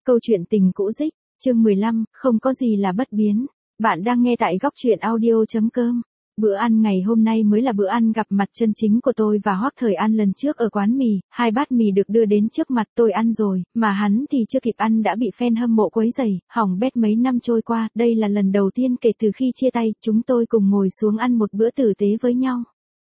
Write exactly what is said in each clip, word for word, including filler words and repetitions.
Câu chuyện tình cũ dích, chương mười lăm, không có gì là bất biến. Bạn đang nghe tại góc truyện audio.com. Bữa ăn ngày hôm nay mới là bữa ăn gặp mặt chân chính của tôi và Hoắc Thời An lần trước ở quán mì, hai bát mì được đưa đến trước mặt tôi ăn rồi, mà hắn thì chưa kịp ăn đã bị fan hâm mộ quấy rầy, hỏng bét mấy năm trôi qua, đây là lần đầu tiên kể từ khi chia tay, chúng tôi cùng ngồi xuống ăn một bữa tử tế với nhau.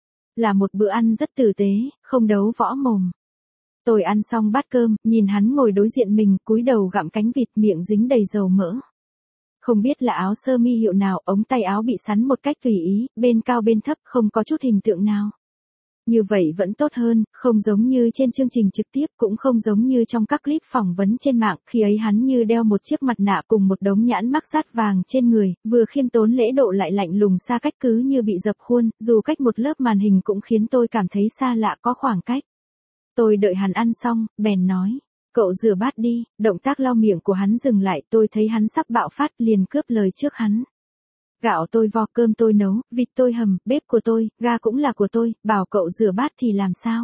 Là một bữa ăn rất tử tế, không đấu võ mồm. Tôi ăn xong bát cơm, nhìn hắn ngồi đối diện mình, cúi đầu gặm cánh vịt, miệng dính đầy dầu mỡ. Không biết là áo sơ mi hiệu nào, ống tay áo bị sắn một cách tùy ý, bên cao bên thấp, không có chút hình tượng nào. Như vậy vẫn tốt hơn, không giống như trên chương trình trực tiếp, cũng không giống như trong các clip phỏng vấn trên mạng, khi ấy hắn như đeo một chiếc mặt nạ cùng một đống nhãn mác sắt vàng trên người, vừa khiêm tốn lễ độ lại lạnh lùng xa cách, cứ như bị dập khuôn, dù cách một lớp màn hình cũng khiến tôi cảm thấy xa lạ, có khoảng cách. Tôi đợi hắn ăn xong, bèn nói, cậu rửa bát đi. Động tác lau miệng của hắn dừng lại, tôi thấy hắn sắp bạo phát, liền cướp lời trước hắn. Gạo tôi vo, cơm tôi nấu, vịt tôi hầm, bếp của tôi, ga cũng là của tôi, bảo cậu rửa bát thì làm sao?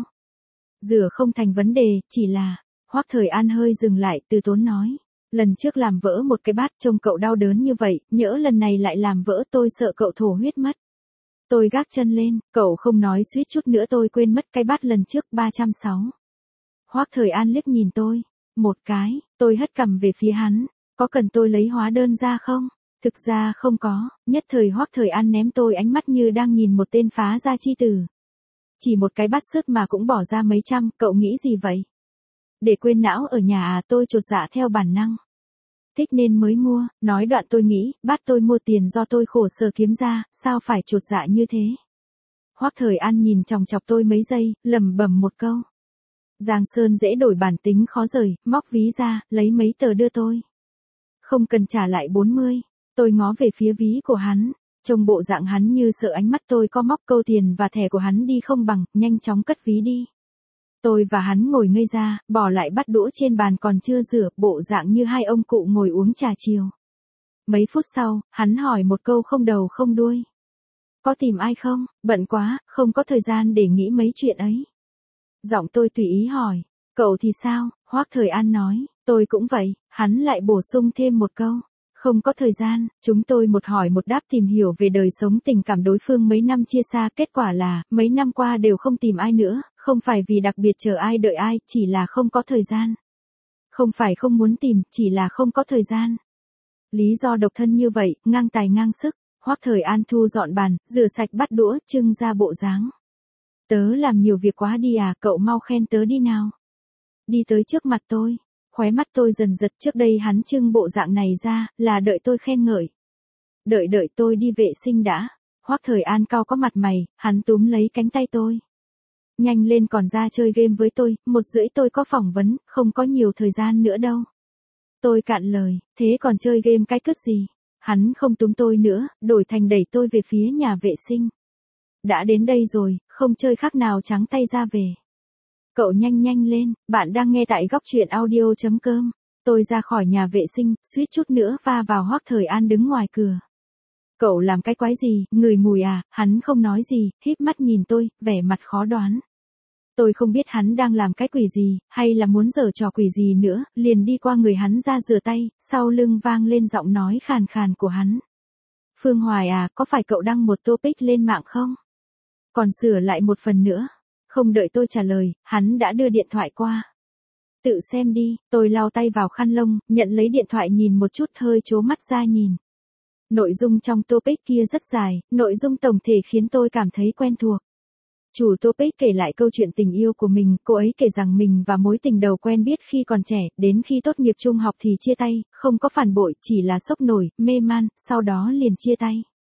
Rửa không thành vấn đề, chỉ là, Hoắc Thời An hơi dừng lại, từ tốn nói, lần trước làm vỡ một cái bát, trông cậu đau đớn như vậy, nhỡ lần này lại làm vỡ, tôi sợ cậu thổ huyết mất. Tôi gác chân lên, cậu không nói, suýt chút nữa tôi quên mất cái bát lần trước ba trăm sáu. Hoắc Thời An liếc nhìn tôi, một cái, tôi hất cằm về phía hắn, có cần tôi lấy hóa đơn ra không? Thực ra không có, nhất thời Hoắc Thời An ném tôi ánh mắt như đang nhìn một tên phá gia chi tử. Chỉ một cái bát sứt mà cũng bỏ ra mấy trăm, cậu nghĩ gì vậy? Để quên não ở nhà à? Tôi chột dạ theo bản năng. Thích nên mới mua, nói đoạn tôi nghĩ, bát tôi mua tiền do tôi khổ sở kiếm ra, sao phải chột dạ như thế? Hoắc Thời An nhìn chòng chọc tôi mấy giây, lẩm bẩm một câu. Giang Sơn dễ đổi bản tính khó rời, móc ví ra, lấy mấy tờ đưa tôi. Không cần trả lại bốn mươi, tôi ngó về phía ví của hắn, trông bộ dạng hắn như sợ ánh mắt tôi có móc câu tiền và thẻ của hắn đi không bằng, nhanh chóng cất ví đi. Tôi và hắn ngồi ngây ra, bỏ lại bát đũa trên bàn còn chưa rửa, bộ dạng như hai ông cụ ngồi uống trà chiều. Mấy phút sau, hắn hỏi một câu không đầu không đuôi. Có tìm ai không? Bận quá, không có thời gian để nghĩ mấy chuyện ấy. Giọng tôi tùy ý hỏi, cậu thì sao? Hoắc Thời An nói, tôi cũng vậy. Hắn lại bổ sung thêm một câu, không có thời gian. Chúng tôi một hỏi một đáp tìm hiểu về đời sống tình cảm đối phương mấy năm chia xa, kết quả là, mấy năm qua đều không tìm ai nữa, không phải vì đặc biệt chờ ai đợi ai, chỉ là không có thời gian. Không phải không muốn tìm, chỉ là không có thời gian. Lý do độc thân như vậy, ngang tài ngang sức. Hoắc Thời An thu dọn bàn, rửa sạch bát đũa, trưng ra bộ dáng. Tớ làm nhiều việc quá đi à, cậu mau khen tớ đi nào. Đi tới trước mặt tôi, khóe mắt tôi dần giật, trước đây hắn trưng bộ dạng này ra, là đợi tôi khen ngợi. Đợi đợi tôi đi vệ sinh đã. Hoắc Thời An cau có mặt mày, hắn túm lấy cánh tay tôi. Nhanh lên còn ra chơi game với tôi, một rưỡi tôi có phỏng vấn, không có nhiều thời gian nữa đâu. Tôi cạn lời, thế còn chơi game cái cứt gì? Hắn không túm tôi nữa, đổi thành đẩy tôi về phía nhà vệ sinh. Đã đến đây rồi, không chơi khác nào trắng tay ra về. Cậu nhanh nhanh lên, bạn đang nghe tại góc truyện audio.com. Tôi ra khỏi nhà vệ sinh, suýt chút nữa va vào Hoắc Thời An đứng ngoài cửa. Cậu làm cái quái gì, ngửi mùi à? Hắn không nói gì, híp mắt nhìn tôi, vẻ mặt khó đoán. Tôi không biết hắn đang làm cái quỷ gì, hay là muốn giở trò quỷ gì nữa, liền đi qua người hắn ra rửa tay, sau lưng vang lên giọng nói khàn khàn của hắn. Phương Hoài à, có phải cậu đăng một topic lên mạng không? Còn sửa lại một phần nữa. Không đợi tôi trả lời, hắn đã đưa điện thoại qua. Tự xem đi. Tôi lau tay vào khăn lông, nhận lấy điện thoại nhìn một chút, hơi trố mắt ra nhìn. Nội dung trong topic kia rất dài, nội dung tổng thể khiến tôi cảm thấy quen thuộc. Chủ topic kể lại câu chuyện tình yêu của mình, cô ấy kể rằng mình và mối tình đầu quen biết khi còn trẻ, đến khi tốt nghiệp trung học thì chia tay, không có phản bội, chỉ là sốc nổi, mê man, sau đó liền chia tay.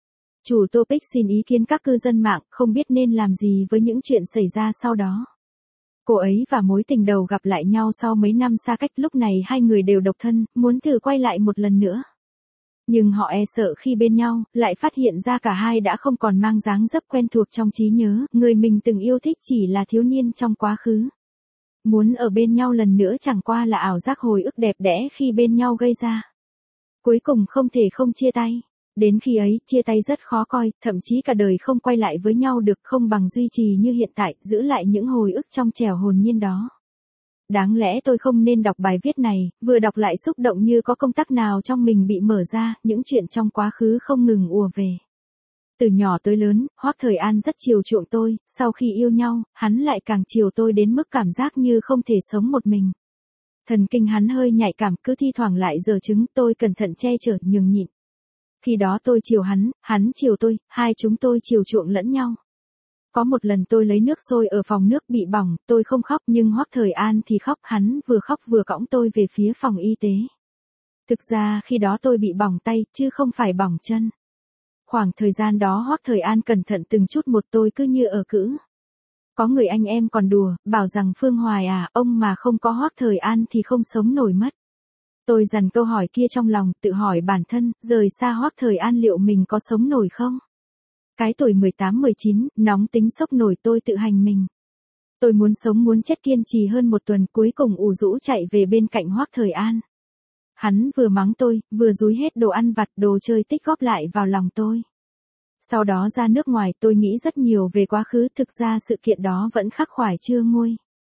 Chủ topic xin ý kiến các cư dân mạng, không biết nên làm gì với những chuyện xảy ra sau đó. Cô ấy và mối tình đầu gặp lại nhau sau mấy năm xa cách, lúc này hai người đều độc thân, muốn thử quay lại một lần nữa. Nhưng họ e sợ khi bên nhau, lại phát hiện ra cả hai đã không còn mang dáng dấp quen thuộc trong trí nhớ, người mình từng yêu thích chỉ là thiếu niên trong quá khứ. Muốn ở bên nhau lần nữa chẳng qua là ảo giác hồi ức đẹp đẽ khi bên nhau gây ra. Cuối cùng không thể không chia tay. Đến khi ấy, chia tay rất khó coi, thậm chí cả đời không quay lại với nhau được, không bằng duy trì như hiện tại, giữ lại những hồi ức trong trẻo hồn nhiên đó. đáng lẽ tôi không nên đọc bài viết này, vừa đọc lại xúc động như có công tắc nào trong mình bị mở ra, những chuyện trong quá khứ không ngừng ùa về. Từ nhỏ tới lớn, Hoắc Thời An rất chiều chuộng tôi, sau khi yêu nhau, hắn lại càng chiều tôi đến mức cảm giác như không thể sống một mình. Thần kinh hắn hơi nhạy cảm, cứ thi thoảng lại giở trứng, tôi cẩn thận che chở, nhường nhịn. Khi đó tôi chiều hắn, hắn chiều tôi, hai chúng tôi chiều chuộng lẫn nhau. Có một lần tôi lấy nước sôi ở phòng nước bị bỏng, tôi không khóc nhưng Hoắc Thời An thì khóc, hắn vừa khóc vừa cõng tôi về phía phòng y tế. Thực ra khi đó tôi bị bỏng tay, chứ không phải bỏng chân. Khoảng thời gian đó Hoắc Thời An cẩn thận từng chút một, tôi cứ như ở cữ. Có người anh em còn đùa, bảo rằng Phương Hoài à, ông mà không có Hoắc Thời An thì không sống nổi mất. Tôi dằn câu hỏi kia trong lòng, tự hỏi bản thân, rời xa Hoắc Thời An liệu mình có sống nổi không? Cái tuổi mười tám mười chín, nóng tính sốc nổi, tôi tự hành mình. Tôi muốn sống muốn chết, kiên trì hơn một tuần, cuối cùng ủ rũ chạy về bên cạnh Hoắc Thời An. Hắn vừa mắng tôi, vừa dúi hết đồ ăn vặt, đồ chơi tích góp lại vào lòng tôi. Sau đó ra nước ngoài, tôi nghĩ rất nhiều về quá khứ, thực ra sự kiện đó vẫn khắc khoải chưa nguôi.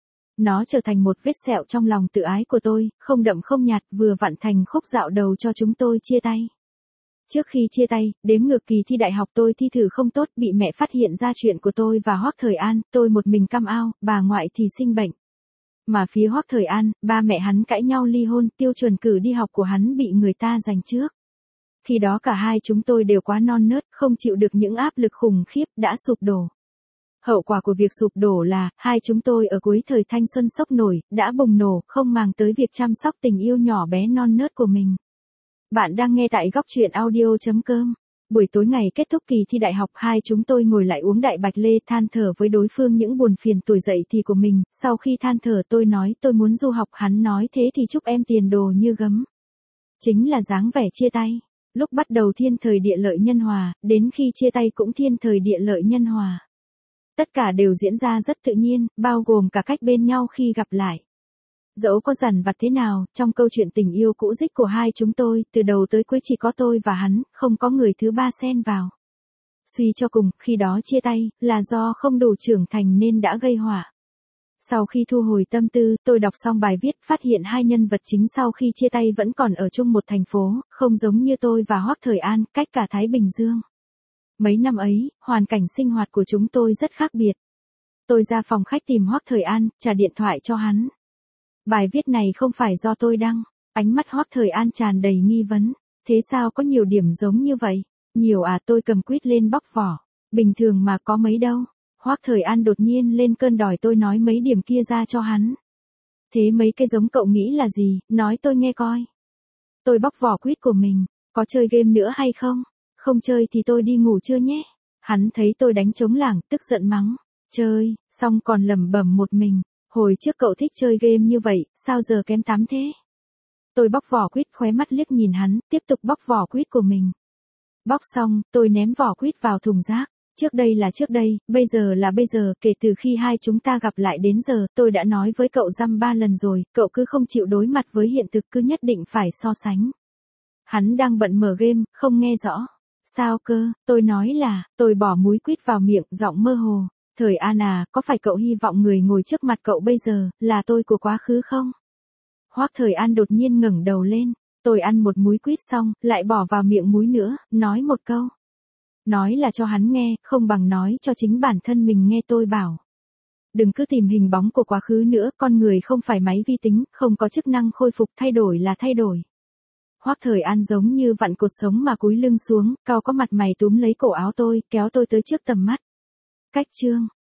Nó trở thành một vết sẹo trong lòng tự ái của tôi, không đậm không nhạt, vừa vặn thành khúc dạo đầu cho chúng tôi chia tay. Trước khi chia tay, đếm ngược kỳ thi đại học tôi thi thử không tốt, bị mẹ phát hiện ra chuyện của tôi và Hoắc Thời An, tôi một mình cam ao, bà ngoại thì sinh bệnh. Mà phía Hoắc Thời An, ba mẹ hắn cãi nhau ly hôn, tiêu chuẩn cử đi học của hắn bị người ta giành trước. Khi đó cả hai chúng tôi đều quá non nớt, không chịu được những áp lực khủng khiếp, đã sụp đổ. Hậu quả của việc sụp đổ là, hai chúng tôi ở cuối thời thanh xuân sốc nổi, đã bùng nổ, không màng tới việc chăm sóc tình yêu nhỏ bé non nớt của mình. Bạn đang nghe tại góc truyện audio chấm com. Buổi tối ngày kết thúc kỳ thi đại học, hai chúng tôi ngồi lại uống đại bạch lê, than thở với đối phương những buồn phiền tuổi dậy thì của mình. Sau khi than thở tôi nói tôi muốn du học, hắn nói thế thì chúc em tiền đồ như gấm. Chính là dáng vẻ chia tay. Lúc bắt đầu thiên thời địa lợi nhân hòa, đến khi chia tay cũng thiên thời địa lợi nhân hòa. Tất cả đều diễn ra rất tự nhiên, bao gồm cả cách bên nhau khi gặp lại. Dẫu có dằn vặt thế nào, trong câu chuyện tình yêu cũ dích của hai chúng tôi, từ đầu tới cuối chỉ có tôi và hắn, không có người thứ ba xen vào. Suy cho cùng, khi đó chia tay, là do không đủ trưởng thành nên đã gây họa. Sau khi thu hồi tâm tư, tôi đọc xong bài viết, phát hiện hai nhân vật chính sau khi chia tay vẫn còn ở chung một thành phố, không giống như tôi và Hoắc Thời An, cách cả Thái Bình Dương. Mấy năm ấy, hoàn cảnh sinh hoạt của chúng tôi rất khác biệt. Tôi ra phòng khách tìm Hoắc Thời An, trả điện thoại cho hắn. Bài viết này không phải do tôi đăng. Ánh mắt Hoắc Thời An tràn đầy nghi vấn. Thế sao có nhiều điểm giống như vậy? Nhiều à, tôi cầm quýt lên bóc vỏ. Bình thường mà có mấy đâu. Hoắc Thời An đột nhiên lên cơn đòi tôi nói mấy điểm kia ra cho hắn. Thế mấy cái giống cậu nghĩ là gì, nói tôi nghe coi. Tôi bóc vỏ quýt của mình. Có chơi game nữa hay không? Không chơi thì tôi đi ngủ chưa nhé. Hắn thấy tôi đánh trống lảng, tức giận mắng. Chơi, xong còn lẩm bẩm một mình. Hồi trước cậu thích chơi game như vậy, sao giờ kém tắm thế? Tôi bóc vỏ quýt, khóe mắt liếc nhìn hắn, tiếp tục bóc vỏ quýt của mình. Bóc xong, tôi ném vỏ quýt vào thùng rác. Trước đây là trước đây, bây giờ là bây giờ, kể từ khi hai chúng ta gặp lại đến giờ, tôi đã nói với cậu dăm ba lần rồi, cậu cứ không chịu đối mặt với hiện thực, cứ nhất định phải so sánh. Hắn đang bận mở game, không nghe rõ. Sao cơ, tôi nói là, tôi bỏ múi quýt vào miệng, giọng mơ hồ. Thời An à, có phải cậu hy vọng người ngồi trước mặt cậu bây giờ, là tôi của quá khứ không? Hoắc Thời An đột nhiên ngẩng đầu lên, tôi ăn một múi quýt xong, lại bỏ vào miệng múi nữa, nói một câu. Nói là cho hắn nghe, không bằng nói cho chính bản thân mình nghe, tôi bảo. Đừng cứ tìm hình bóng của quá khứ nữa, con người không phải máy vi tính, không có chức năng khôi phục, thay đổi là thay đổi. Hoắc Thời An giống như vặn cột sống mà cúi lưng xuống, cao có mặt mày túm lấy cổ áo tôi, kéo tôi tới trước tầm mắt. Cách chương